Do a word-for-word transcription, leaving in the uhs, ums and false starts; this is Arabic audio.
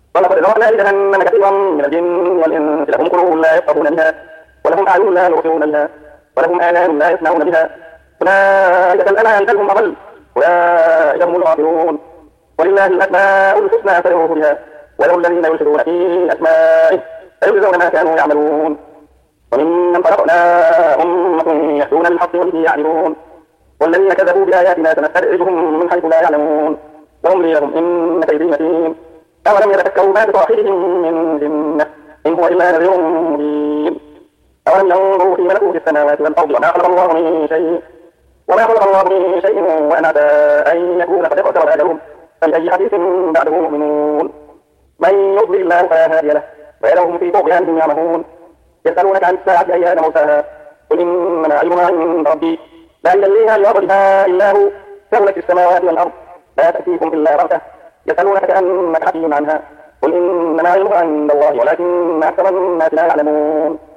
ولقد ذرأنا لجهنم كثيرا من الجن والإنس لهم قلوب لا يفقهون بها ولهم أعين لا يبصرون بها ولهم آذان لا يسمعون بها أولئك كالأنعام بل هم أضل أولئك هم الغافلون ولله الأسماء الحسنى فادعوه بها وله الذين يلحدون في أسمائه فيجزون ما كانوا يعملون وممن خلقنا أمة يهدون بالحق وبه يعدلون والذين كذبوا بآياتنا سنستدرجهم من حيث لا يعلمون وأملي لهم إن كيدي متين أولم يتفكروا ما بصاحبهم من جنة إن هو إلا نذير مبين أولم ينظروا في ملكوت السماوات والأرض وما خلق الله من شيء وما خلق الله من شيء وأن عسى أن يكون قد اقترب أجلهم فبأي حديث بعده يؤمنون من يضلل الله فلا هادي له ويذرهم في طغيانهم يعمهون يسألونك عن الساعة أيان مرساها قل إنما علمها عند ربي لا يجليها لوقتها إلا هو ثقلت السماوات والأرض لا تأتيكم إلا بغتة يسألونك كأنك حفي عنها قل إنما علمها عند الله ولكن أكثر الناس لا يعلمون